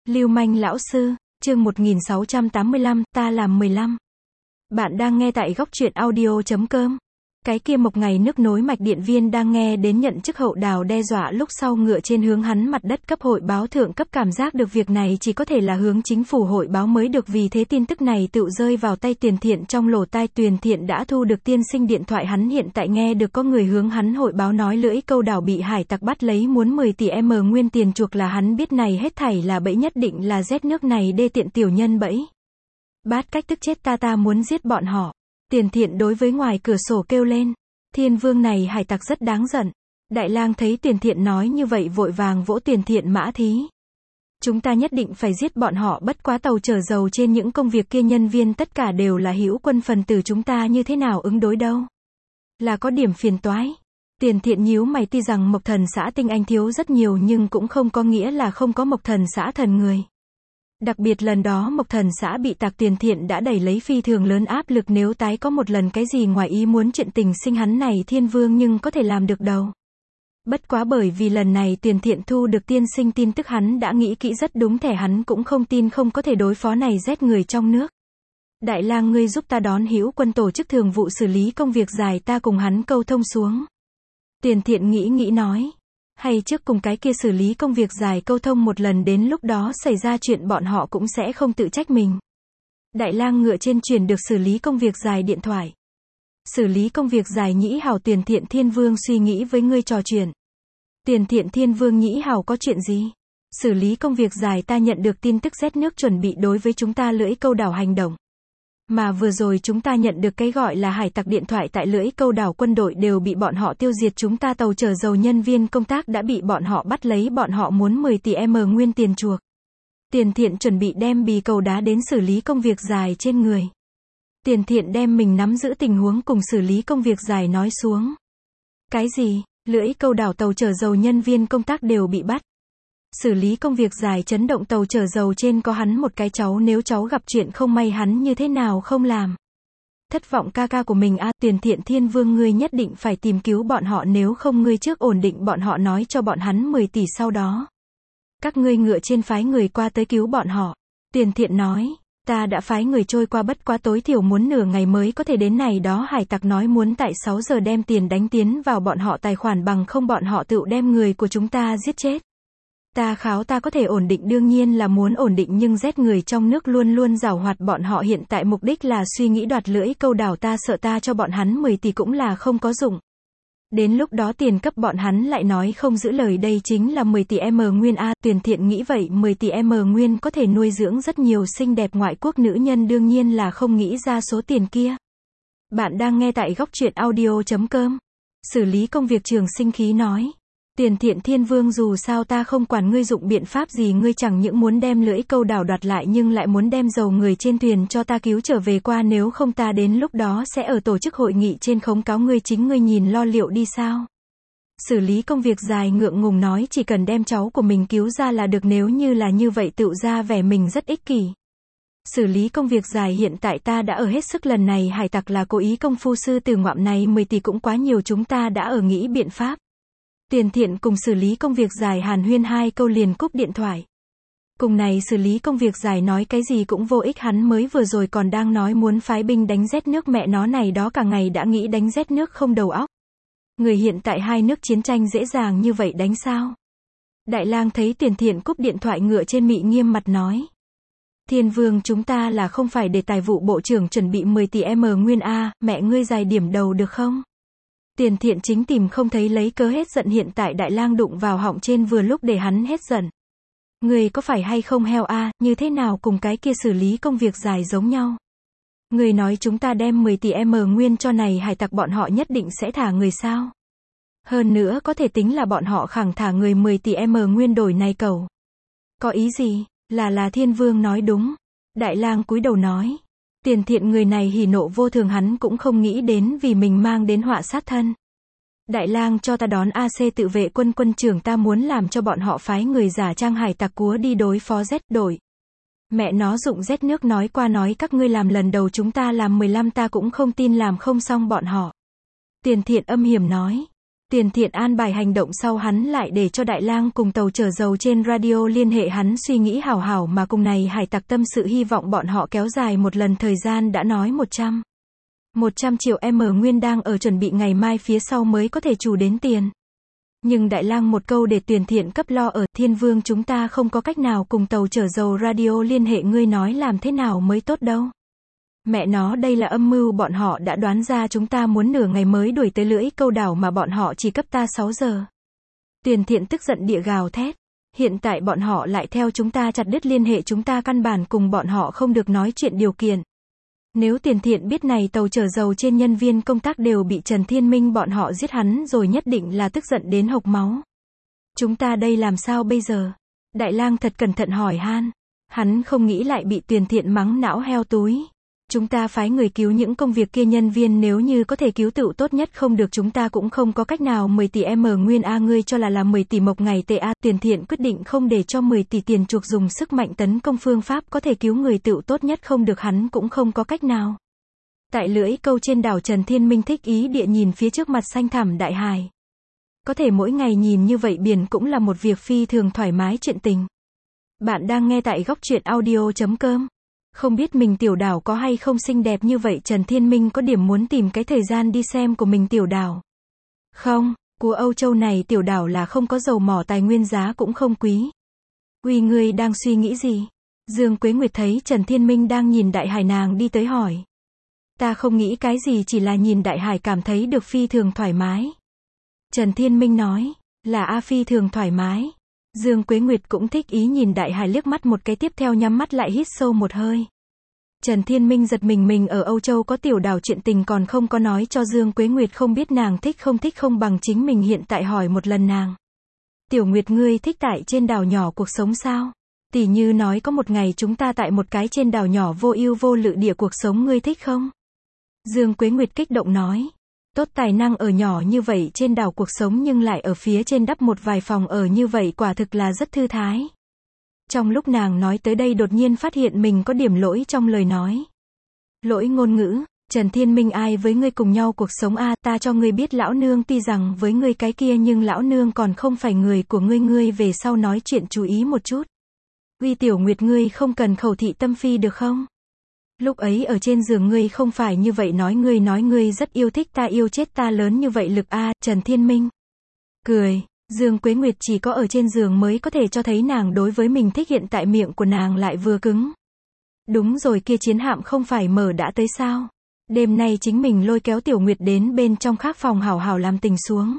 Lưu manh lão sư, chương 1685, ta làm 15. Bạn đang nghe tại góc truyện audio.com. Cái kia Mộc ngày nước nối mạch điện viên đang nghe đến nhận chức hậu đào đe dọa lúc sau ngựa trên hướng hắn mặt đất cấp hội báo thượng cấp cảm giác được việc này chỉ có thể là hướng chính phủ hội báo mới được, vì thế tin tức này tự rơi vào tay Tuyền Thiện trong lỗ tai. Tuyền Thiện đã thu được tiên sinh điện thoại, hắn hiện tại nghe được có người hướng hắn hội báo nói lưỡi câu đảo bị hải tặc bắt lấy muốn 10 tỷ nguyên tiền chuộc, là hắn biết này hết thảy là bẫy, nhất định là rét nước này đê tiện tiểu nhân bẫy. Bát cách tức chết ta muốn giết bọn họ. Tuyền Thiện đối với ngoài cửa sổ kêu lên. Thiên vương này hải tặc rất đáng giận. Đại lang thấy Tuyền Thiện nói như vậy vội vàng vỗ Tuyền Thiện mã thí. Chúng ta nhất định phải giết bọn họ, bất quá tàu chở dầu trên những công việc kia nhân viên tất cả đều là hữu quân phần tử, chúng ta như thế nào ứng đối đâu? Là có điểm phiền toái. Tuyền Thiện nhíu mày, tuy rằng Mộc Thần xã tinh anh thiếu rất nhiều nhưng cũng không có nghĩa là không có Mộc Thần xã thần người. Đặc biệt lần đó Mộc Thần xã bị tạc, Tuyền Thiện đã đẩy lấy phi thường lớn áp lực, nếu tái có một lần cái gì ngoài ý muốn chuyện tình sinh, hắn này thiên vương nhưng có thể làm được đâu. Bất quá bởi vì lần này Tuyền Thiện thu được tiên sinh tin tức, hắn đã nghĩ kỹ rất đúng thẻ, hắn cũng không tin không có thể đối phó này rét người trong nước. Đại lang, ngươi giúp ta đón hữu quân tổ chức thường vụ xử lý công việc dài, ta cùng hắn câu thông xuống. Tuyền Thiện nghĩ nói. Hay trước cùng cái kia xử lý công việc dài câu thông một lần, đến lúc đó xảy ra chuyện bọn họ cũng sẽ không tự trách mình. Đại lang ngựa trên truyền được xử lý công việc dài điện thoại. Xử lý công việc dài nhĩ hảo, Tuyền Thiện thiên vương suy nghĩ với ngươi trò chuyện. Tuyền Thiện thiên vương nhĩ hảo, có chuyện gì? Xử lý công việc dài, ta nhận được tin tức rét nước chuẩn bị đối với chúng ta lưỡi câu đảo hành động. Mà vừa rồi chúng ta nhận được cái gọi là hải tặc điện thoại, tại lưỡi câu đảo quân đội đều bị bọn họ tiêu diệt, chúng ta tàu chở dầu nhân viên công tác đã bị bọn họ bắt lấy, bọn họ muốn 10 tỷ nguyên tiền chuộc. Tuyền Thiện chuẩn bị đem bì cầu đá đến xử lý công việc dài trên người. Tuyền Thiện đem mình nắm giữ tình huống cùng xử lý công việc dài nói xuống. Cái gì? Lưỡi câu đảo tàu chở dầu nhân viên công tác đều bị bắt. Xử lý công việc dài chấn động, tàu chở dầu trên có hắn một cái cháu, nếu cháu gặp chuyện không may hắn như thế nào không làm. Thất vọng ca ca của mình a. Tuyền Thiện thiên vương, ngươi nhất định phải tìm cứu bọn họ, nếu không ngươi trước ổn định bọn họ, nói cho bọn hắn 10 tỷ sau đó. Các ngươi ngựa trên phái người qua tới cứu bọn họ. Tuyền Thiện nói, ta đã phái người trôi qua, bất quá tối thiểu muốn nửa ngày mới có thể đến, này đó hải tặc nói muốn tại 6 giờ đem tiền đánh tiến vào bọn họ tài khoản, bằng không bọn họ tự đem người của chúng ta giết chết. Ta kháo ta có thể ổn định, đương nhiên là muốn ổn định, nhưng rét người trong nước luôn luôn giảo hoạt, bọn họ hiện tại mục đích là suy nghĩ đoạt lưỡi câu đảo, ta sợ ta cho bọn hắn 10 tỷ cũng là không có dụng. Đến lúc đó tiền cấp bọn hắn lại nói không giữ lời, đây chính là 10 tỷ nguyên a. Tuyền Thiện nghĩ vậy 10 tỷ nguyên có thể nuôi dưỡng rất nhiều xinh đẹp ngoại quốc nữ nhân, đương nhiên là không nghĩ ra số tiền kia. Bạn đang nghe tại góc truyện audio.com. Xử lý công việc trường sinh khí nói. Tuyền Thiện thiên vương, dù sao ta không quản ngươi dụng biện pháp gì, ngươi chẳng những muốn đem lưỡi câu đảo đoạt lại nhưng lại muốn đem dầu người trên thuyền cho ta cứu trở về qua, nếu không ta đến lúc đó sẽ ở tổ chức hội nghị trên khống cáo ngươi, chính ngươi nhìn lo liệu đi sao? Xử lý công việc dài ngượng ngùng nói, chỉ cần đem cháu của mình cứu ra là được, nếu như là như vậy tự ra vẻ mình rất ích kỷ. Xử lý công việc dài, hiện tại ta đã ở hết sức, lần này hải tặc là cố ý, công phu sư tử ngoạm này 10 tỷ cũng quá nhiều, chúng ta đã ở nghĩ biện pháp. Tuyền Thiện cùng xử lý công việc dài hàn huyên 2 câu liền cúp điện thoại. Cùng này xử lý công việc dài nói cái gì cũng vô ích, hắn mới vừa rồi còn đang nói muốn phái binh đánh rét nước, mẹ nó này đó cả ngày đã nghĩ đánh rét nước không đầu óc. Người hiện tại hai nước chiến tranh dễ dàng như vậy đánh sao? Đại lang thấy Tuyền Thiện cúp điện thoại, ngựa trên mị nghiêm mặt nói. Thiên vương, chúng ta là không phải để tài vụ bộ trưởng chuẩn bị 10 tỷ nguyên a, mẹ ngươi dài điểm đầu được không? Tuyền Thiện chính tìm không thấy lấy cớ hết giận, hiện tại đại lang đụng vào họng trên vừa lúc để hắn hết giận. Người có phải hay không heo a, như thế nào cùng cái kia xử lý công việc dài giống nhau? Người nói chúng ta đem 10 tỷ nguyên cho này hải tặc, bọn họ nhất định sẽ thả người sao? Hơn nữa có thể tính là bọn họ khẳng thả người 10 tỷ nguyên đổi này cầu. Có ý gì? Là thiên vương nói đúng. Đại lang cúi đầu nói. Tuyền Thiện người này hỉ nộ vô thường, hắn cũng không nghĩ đến vì mình mang đến họa sát thân. Đại lang, cho ta đón AC tự vệ quân quân trưởng, ta muốn làm cho bọn họ phái người giả trang hải tặc cúa đi đối phó rét đổi. Mẹ nó dụng rét nước nói qua nói các ngươi làm lần đầu, chúng ta làm 15, ta cũng không tin làm không xong bọn họ. Tuyền Thiện âm hiểm nói. Tiền Thiện an bài hành động sau hắn lại để cho Đại Lang cùng tàu chở dầu trên radio liên hệ hắn suy nghĩ hảo hảo mà cùng này hải tặc tâm sự hy vọng bọn họ kéo dài một lần thời gian đã nói 100 triệu nguyên đang ở chuẩn bị ngày mai phía sau mới có thể chủ đến tiền. Nhưng Đại Lang một câu để Tiền Thiện cấp lo ở, Thiên Vương chúng ta không có cách nào cùng tàu chở dầu radio liên hệ ngươi nói làm thế nào mới tốt đâu. Mẹ nó đây là âm mưu bọn họ đã đoán ra chúng ta muốn nửa ngày mới đuổi tới lưỡi câu đảo mà bọn họ chỉ cấp ta 6 giờ. Tiền Thiện tức giận địa gào thét. Hiện tại bọn họ lại theo chúng ta chặt đứt liên hệ chúng ta căn bản cùng bọn họ không được nói chuyện điều kiện. Nếu Tiền Thiện biết này tàu chở dầu trên nhân viên công tác đều bị Trần Thiên Minh bọn họ giết hắn rồi nhất định là tức giận đến hộc máu. Chúng ta đây làm sao bây giờ? Đại Lang thật cẩn thận hỏi han. Hắn không nghĩ lại bị Tiền Thiện mắng não heo túi. Chúng ta phái người cứu những công việc kia nhân viên nếu như có thể cứu tựu tốt nhất không được chúng ta cũng không có cách nào 10 tỷ nguyên A ngươi cho là 10 tỷ một ngày TA. Tiền Thiện quyết định không để cho 10 tỷ tiền chuộc dùng sức mạnh tấn công phương pháp có thể cứu người tựu tốt nhất không được hắn cũng không có cách nào. Tại lưỡi câu trên đảo Trần Thiên Minh thích ý địa nhìn phía trước mặt xanh thẳm đại hải. Có thể mỗi ngày nhìn như vậy biển cũng là một việc phi thường thoải mái chuyện tình. Bạn đang nghe tại góc truyện audio.com. Không biết mình tiểu đảo có hay không xinh đẹp như vậy Trần Thiên Minh có điểm muốn tìm cái thời gian đi xem của mình tiểu đảo. Không, của Âu Châu này tiểu đảo là không có dầu mỏ tài nguyên giá cũng không quý. Uy ngươi đang suy nghĩ gì? Dương Quế Nguyệt thấy Trần Thiên Minh đang nhìn đại hải nàng đi tới hỏi. Ta không nghĩ cái gì chỉ là nhìn đại hải cảm thấy được phi thường thoải mái. Trần Thiên Minh nói, là phi thường thoải mái. Dương Quế Nguyệt cũng thích ý nhìn đại hải liếc mắt một cái tiếp theo nhắm mắt lại hít sâu một hơi. Trần Thiên Minh giật mình ở Âu Châu có tiểu đảo chuyện tình còn không có nói cho Dương Quế Nguyệt không biết nàng thích không bằng chính mình hiện tại hỏi một lần nàng. Tiểu Nguyệt ngươi thích tại trên đảo nhỏ cuộc sống sao? Tỷ như nói có một ngày chúng ta tại một cái trên đảo nhỏ vô ưu vô lự địa cuộc sống ngươi thích không? Dương Quế Nguyệt kích động nói. Tốt tài năng ở nhỏ như vậy trên đảo cuộc sống nhưng lại ở phía trên đắp một vài phòng ở như vậy quả thực là rất thư thái. Trong lúc nàng nói tới đây đột nhiên phát hiện mình có điểm lỗi trong lời nói. Lỗi ngôn ngữ, Trần Thiên Minh ai với ngươi cùng nhau cuộc sống ta cho ngươi biết lão nương tuy rằng với ngươi cái kia nhưng lão nương còn không phải người của ngươi về sau nói chuyện chú ý một chút. Uy Tiểu Nguyệt ngươi không cần khẩu thị tâm phi được không? Lúc ấy ở trên giường ngươi không phải như vậy nói ngươi rất yêu thích ta yêu chết ta lớn như vậy lực Trần Thiên Minh. Cười, Dương Quế Nguyệt chỉ có ở trên giường mới có thể cho thấy nàng đối với mình thích hiện tại miệng của nàng lại vừa cứng. Đúng rồi kia chiến hạm không phải mở đã tới sao? Đêm nay chính mình lôi kéo Tiểu Nguyệt đến bên trong khác phòng hảo hảo làm tình xuống.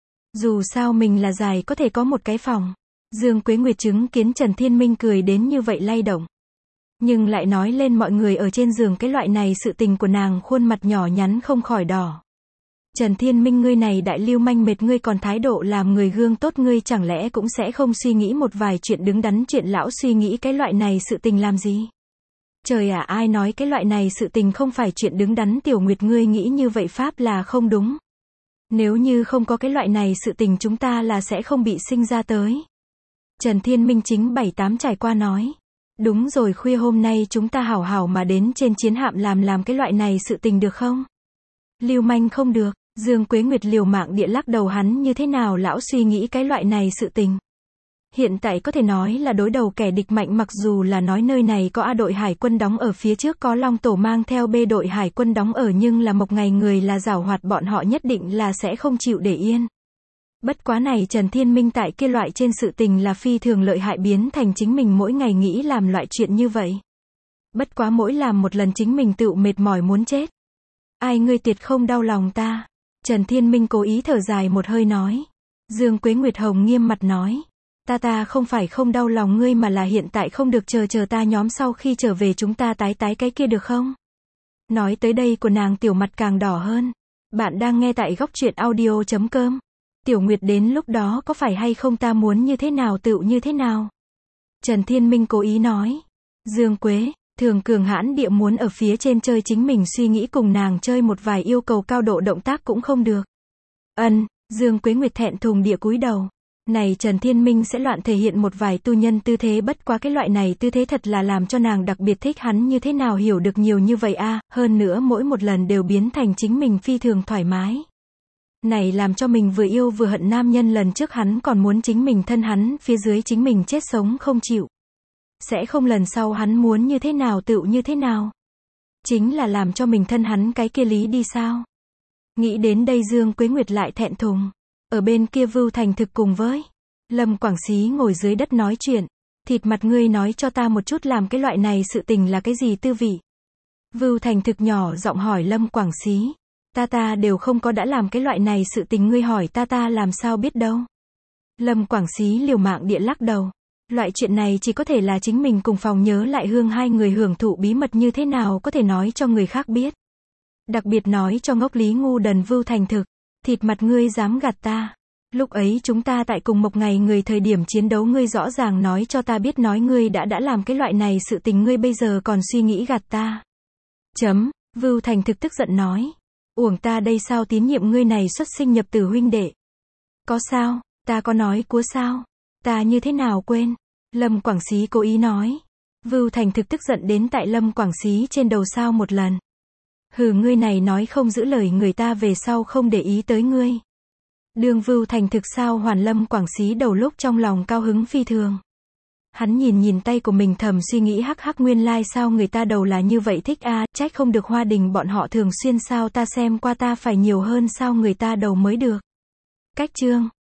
Dù sao mình là dài có thể có một cái phòng. Dương Quế Nguyệt chứng kiến Trần Thiên Minh cười đến như vậy lay động. Nhưng lại nói lên mọi người ở trên giường cái loại này sự tình của nàng khuôn mặt nhỏ nhắn không khỏi đỏ. Trần Thiên Minh ngươi này đại lưu manh mệt ngươi còn thái độ làm người gương tốt ngươi chẳng lẽ cũng sẽ không suy nghĩ một vài chuyện đứng đắn chuyện lão suy nghĩ cái loại này sự tình làm gì? Trời ai nói cái loại này sự tình không phải chuyện đứng đắn Tiểu Nguyệt ngươi nghĩ như vậy pháp là không đúng. Nếu như không có cái loại này sự tình chúng ta là sẽ không bị sinh ra tới. Trần Thiên Minh chính 7-8 trải qua nói. Đúng rồi khuya hôm nay chúng ta hảo hảo mà đến trên chiến hạm làm cái loại này sự tình được không? Lưu manh không được, Dương Quế Nguyệt liều mạng địa lắc đầu hắn như thế nào lão suy nghĩ cái loại này sự tình. Hiện tại có thể nói là đối đầu kẻ địch mạnh mặc dù là nói nơi này có A đội hải quân đóng ở phía trước có Long Tổ mang theo B đội hải quân đóng ở nhưng là một ngày người là giảo hoạt bọn họ nhất định là sẽ không chịu để yên. Bất quá này Trần Thiên Minh tại kia loại trên sự tình là phi thường lợi hại biến thành chính mình mỗi ngày nghĩ làm loại chuyện như vậy. Bất quá mỗi làm một lần chính mình tự mệt mỏi muốn chết. Ai ngươi tiệt không đau lòng ta? Trần Thiên Minh cố ý thở dài một hơi nói. Dương Quế Nguyệt Hồng nghiêm mặt nói. Ta không phải không đau lòng ngươi mà là hiện tại không được chờ ta nhóm sau khi trở về chúng ta tái cái kia được không? Nói tới đây của nàng tiểu mặt càng đỏ hơn. Bạn đang nghe tại góc truyện audio.com. Tiểu Nguyệt đến lúc đó có phải hay không ta muốn như thế nào tựu như thế nào? Trần Thiên Minh cố ý nói. Dương Quế, thường cường hãn địa muốn ở phía trên chơi chính mình suy nghĩ cùng nàng chơi một vài yêu cầu cao độ động tác cũng không được. Dương Quế Nguyệt thẹn thùng địa cúi đầu. Này Trần Thiên Minh sẽ loạn thể hiện một vài tu nhân tư thế bất quá cái loại này tư thế thật là làm cho nàng đặc biệt thích hắn như thế nào hiểu được nhiều như vậy hơn nữa mỗi một lần đều biến thành chính mình phi thường thoải mái. Này làm cho mình vừa yêu vừa hận nam nhân lần trước hắn còn muốn chính mình thân hắn, phía dưới chính mình chết sống không chịu. Sẽ không lần sau hắn muốn như thế nào tựu như thế nào. Chính là làm cho mình thân hắn cái kia lý đi sao. Nghĩ đến đây Dương Quế Nguyệt lại thẹn thùng. Ở bên kia Vưu Thành Thực cùng với Lâm Quảng Xí ngồi dưới đất nói chuyện. Thịt mặt ngươi nói cho ta một chút làm cái loại này sự tình là cái gì tư vị. Vưu Thành Thực nhỏ giọng hỏi Lâm Quảng Xí. Ta đều không có đã làm cái loại này sự tình ngươi hỏi ta làm sao biết đâu. Lâm Quảng Xí liều mạng địa lắc đầu. Loại chuyện này chỉ có thể là chính mình cùng phòng nhớ lại hương hai người hưởng thụ bí mật như thế nào có thể nói cho người khác biết. Đặc biệt nói cho ngốc lý ngu đần Vưu Thành Thực. Thịt mặt ngươi dám gạt ta. Lúc ấy chúng ta tại cùng một ngày người thời điểm chiến đấu ngươi rõ ràng nói cho ta biết nói ngươi đã làm cái loại này sự tình ngươi bây giờ còn suy nghĩ gạt ta. Vưu Thành Thực tức giận nói. Uổng ta đây sao tín nhiệm ngươi này xuất sinh nhập tử huynh đệ. Có sao, ta có nói cúa sao? Ta như thế nào quên? Lâm Quảng Xí cố ý nói. Vưu Thành Thực tức giận đến tại Lâm Quảng Xí trên đầu sao một lần. Hừ ngươi này nói không giữ lời người ta về sau không để ý tới ngươi. Đường Vưu Thành Thực sao hoàn Lâm Quảng Xí đầu lúc trong lòng cao hứng phi thường. Hắn nhìn tay của mình thầm suy nghĩ hắc nguyên lai sao người ta đầu là như vậy thích a, trách không được Hoa Đình bọn họ thường xuyên sao ta xem qua ta phải nhiều hơn sao người ta đầu mới được. Cách chương